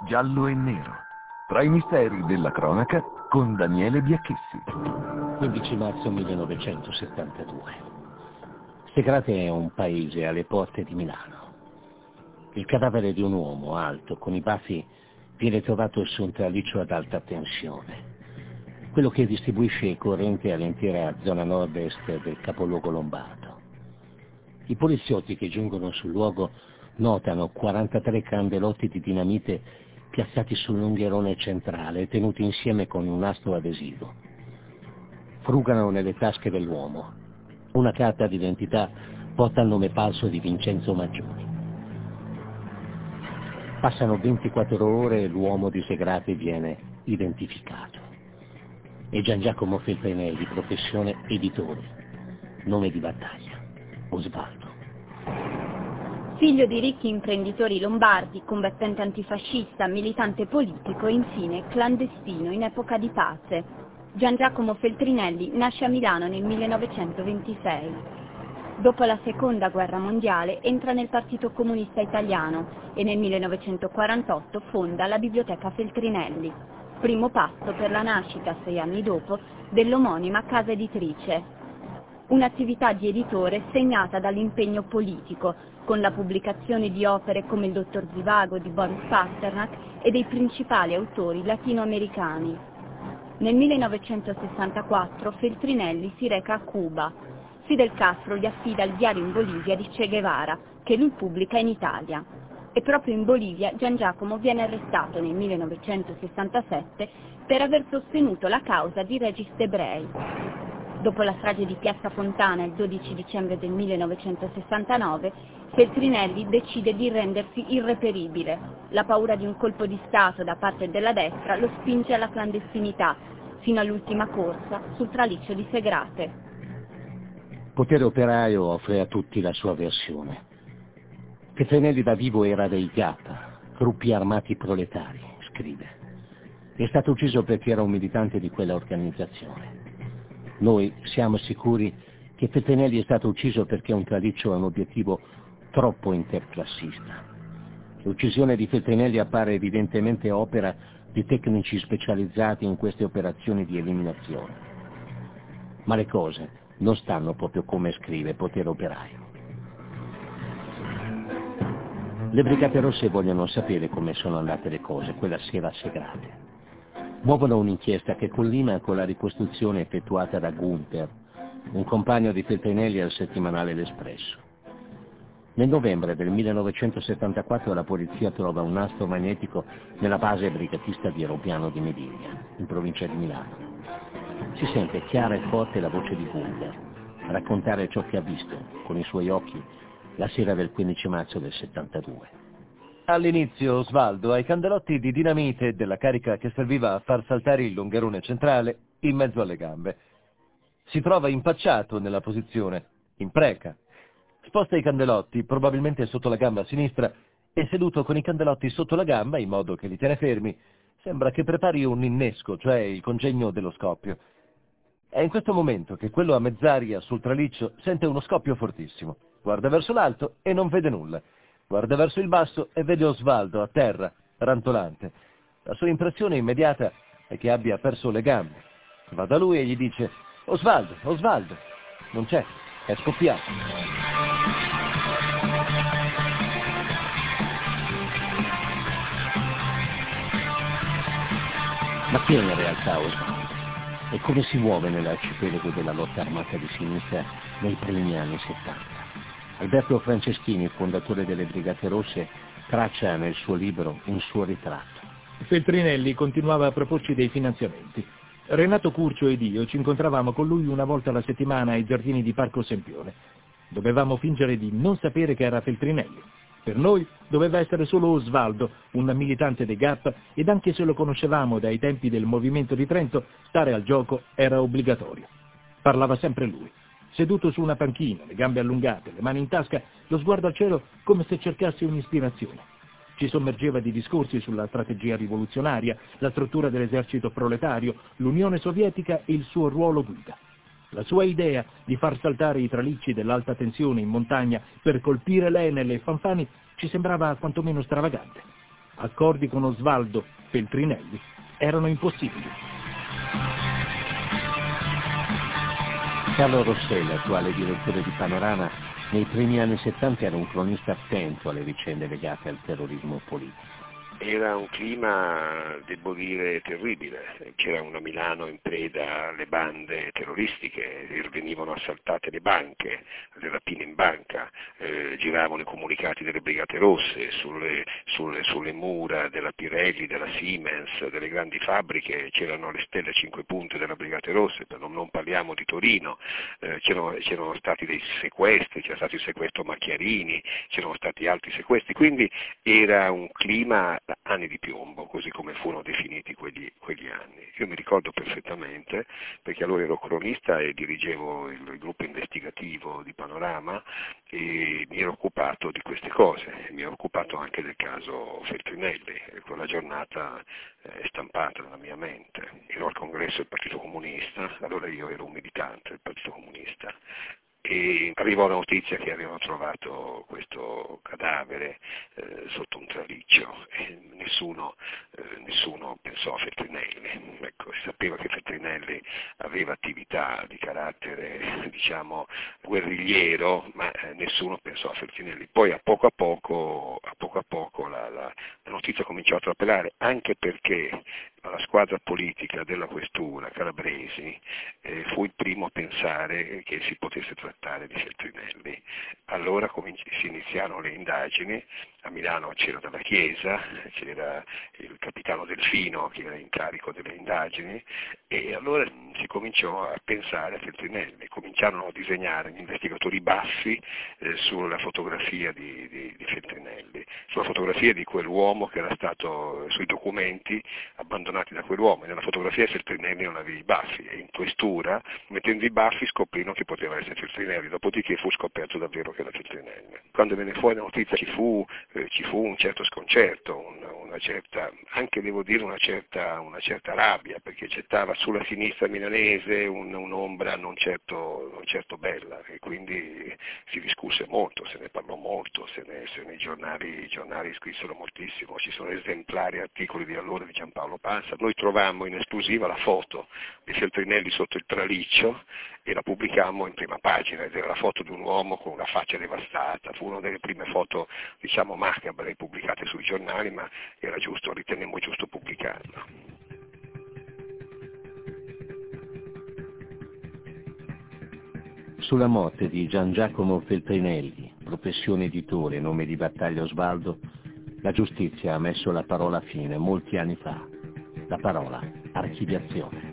giallo e nero, tra i misteri della cronaca con Daniele Biacchessi. 15 marzo 1972. Segrate è un paese alle porte di Milano. Il cadavere di un uomo alto, con i baffi, viene trovato su un traliccio ad alta tensione, quello che distribuisce corrente all'intera zona nord-est del capoluogo lombardo. I poliziotti che giungono sul luogo notano 43 candelotti di dinamite piazzati sull'ungherone centrale, tenuti insieme con un nastro adesivo. Frugano nelle tasche dell'uomo. Una carta d'identità porta il nome falso di Vincenzo Maggioni. Passano 24 ore e l'uomo di Segrate viene identificato. È Gian Giacomo Feltrinelli, professione editore, nome di battaglia, Osvaldo. Figlio di ricchi imprenditori lombardi, combattente antifascista, militante politico e infine clandestino in epoca di pace, Gian Giacomo Feltrinelli nasce a Milano nel 1926. Dopo la Seconda Guerra Mondiale entra nel Partito Comunista Italiano e nel 1948 fonda la Biblioteca Feltrinelli, primo passo per la nascita, 6 anni dopo, dell'omonima casa editrice. Un'attività di editore segnata dall'impegno politico, con la pubblicazione di opere come Il Dottor Zivago di Boris Pasternak e dei principali autori latinoamericani. Nel 1964 Feltrinelli si reca a Cuba. Fidel Castro gli affida il diario in Bolivia di Che Guevara, che lui pubblica in Italia. E proprio in Bolivia Gian Giacomo viene arrestato nel 1967 per aver sostenuto la causa di Regis Debrey. Dopo la strage di Piazza Fontana il 12 dicembre del 1969, Feltrinelli decide di rendersi irreperibile. La paura di un colpo di Stato da parte della destra lo spinge alla clandestinità, fino all'ultima corsa sul traliccio di Segrate. Potere Operaio offre a tutti la sua versione. Feltrinelli da vivo era dei GAP, gruppi armati proletari, scrive. È stato ucciso perché era un militante di quella organizzazione. Noi siamo sicuri che Feltrinelli è stato ucciso perché un traliccio è un obiettivo troppo interclassista. L'uccisione di Feltrinelli appare evidentemente opera di tecnici specializzati in queste operazioni di eliminazione. Ma le cose non stanno proprio come scrive Potere Operaio. Le Brigate Rosse vogliono sapere come sono andate le cose quella sera a Segrate. Muovono un'inchiesta che collima con la ricostruzione effettuata da Gunther, un compagno di Feltrinelli al settimanale L'Espresso. Nel novembre del 1974 la polizia trova un nastro magnetico nella base brigatista di Ropiano di Mediglia, in provincia di Milano. Si sente chiara e forte la voce di Gunther, raccontare ciò che ha visto con i suoi occhi la sera del 15 marzo del 72. All'inizio Osvaldo ha i candelotti di dinamite della carica che serviva a far saltare il lungherone centrale in mezzo alle gambe. Si trova impacciato nella posizione, in preca. Sposta i candelotti, probabilmente sotto la gamba sinistra, e seduto con i candelotti sotto la gamba in modo che li tiene fermi, sembra che prepari un innesco, cioè il congegno dello scoppio. È in questo momento che quello a mezz'aria sul traliccio sente uno scoppio fortissimo. Guarda verso l'alto e non vede nulla. Guarda verso il basso e vede Osvaldo a terra, rantolante. La sua impressione immediata è che abbia perso le gambe. Va da lui e gli dice: Osvaldo, Osvaldo. Non c'è, è scoppiato. Ma chi è in realtà Osvaldo? E come si muove nell'arcipelago della lotta armata di sinistra nei primi anni 70? Alberto Franceschini, fondatore delle Brigate Rosse, traccia nel suo libro un suo ritratto. Feltrinelli continuava a proporci dei finanziamenti. Renato Curcio ed io ci incontravamo con lui una volta alla settimana ai giardini di Parco Sempione. Dovevamo fingere di non sapere che era Feltrinelli. Per noi doveva essere solo Osvaldo, un militante dei GAP, ed anche se lo conoscevamo dai tempi del Movimento di Trento, stare al gioco era obbligatorio. Parlava sempre lui, seduto su una panchina, le gambe allungate, le mani in tasca, lo sguardo al cielo come se cercasse un'ispirazione. Ci sommergeva di discorsi sulla strategia rivoluzionaria, la struttura dell'esercito proletario, l'Unione Sovietica e il suo ruolo guida. La sua idea di far saltare i tralicci dell'alta tensione in montagna per colpire l'Enel e Fanfani ci sembrava quantomeno stravagante. accordi con Osvaldo Feltrinelli erano impossibili. Carlo Rosselli, attuale direttore di Panorama, nei primi anni 70 era un cronista attento alle vicende legate al terrorismo politico. Era un clima, devo dire, terribile. C'era una Milano in preda alle bande terroristiche, venivano assaltate le banche, le rapine in banca, giravano i comunicati delle Brigate Rosse sulle mura della Pirelli, della Siemens, delle grandi fabbriche, c'erano le stelle a 5 punte della Brigate Rosse, non parliamo di Torino, c'erano stati dei sequestri, c'era stato il sequestro Macchiarini, c'erano stati altri sequestri, quindi era un clima anni di piombo, così come furono definiti quegli anni. Io mi ricordo perfettamente, perché allora ero cronista e dirigevo il gruppo investigativo di Panorama e mi ero occupato di queste cose, mi ero occupato anche del caso Feltrinelli, e quella giornata è stampata nella mia mente. Ero al congresso del Partito Comunista, allora io ero un militante del Partito Comunista, e arrivò la notizia che avevano trovato questo cadavere sotto un traliccio e nessuno pensò a Feltrinelli. Ecco, si sapeva che Feltrinelli aveva attività di carattere, diciamo, guerrigliero, ma nessuno pensò a Feltrinelli. Poi a poco a poco la notizia cominciò a trapelare, anche perché la squadra politica della questura, Calabresi, fu il primo a pensare che si potesse trattare di Feltrinelli. Allora si iniziarono le indagini, a Milano c'era Dalla Chiesa, c'era il capitano Delfino che era in carico delle indagini e allora si cominciò a pensare a Feltrinelli, cominciarono a disegnare gli investigatori baffi sulla fotografia di Feltrinelli, sulla fotografia di quell'uomo che era stato sui documenti abbandonati da quell'uomo. Nella fotografia Feltrinelli non aveva i baffi e in questura, mettendo i baffi, scoprirono che poteva essere Feltrinelli, dopodiché fu scoperto davvero che era Feltrinelli. Quando venne fuori la notizia ci fu un certo sconcerto, una certa, anche devo dire una certa rabbia, perché gettava sulla sinistra milanese un'ombra non certo bella e quindi si discusse molto, se ne parlò molto, se i giornali scrissero moltissimo, ci sono esemplari articoli di allora di Giampaolo Pansa. Noi trovammo in esclusiva la foto di Feltrinelli sotto il traliccio e la pubblicammo in prima pagina ed era la foto di un uomo con una faccia devastata, fu una delle prime foto diciamo macabre pubblicate sui giornali, ma era giusto, ritenemmo giusto pubblicarla. Sulla morte di Gian Giacomo Feltrinelli, professione editore, nome di battaglia Osvaldo, la giustizia ha messo la parola fine molti anni fa, la parola archiviazione.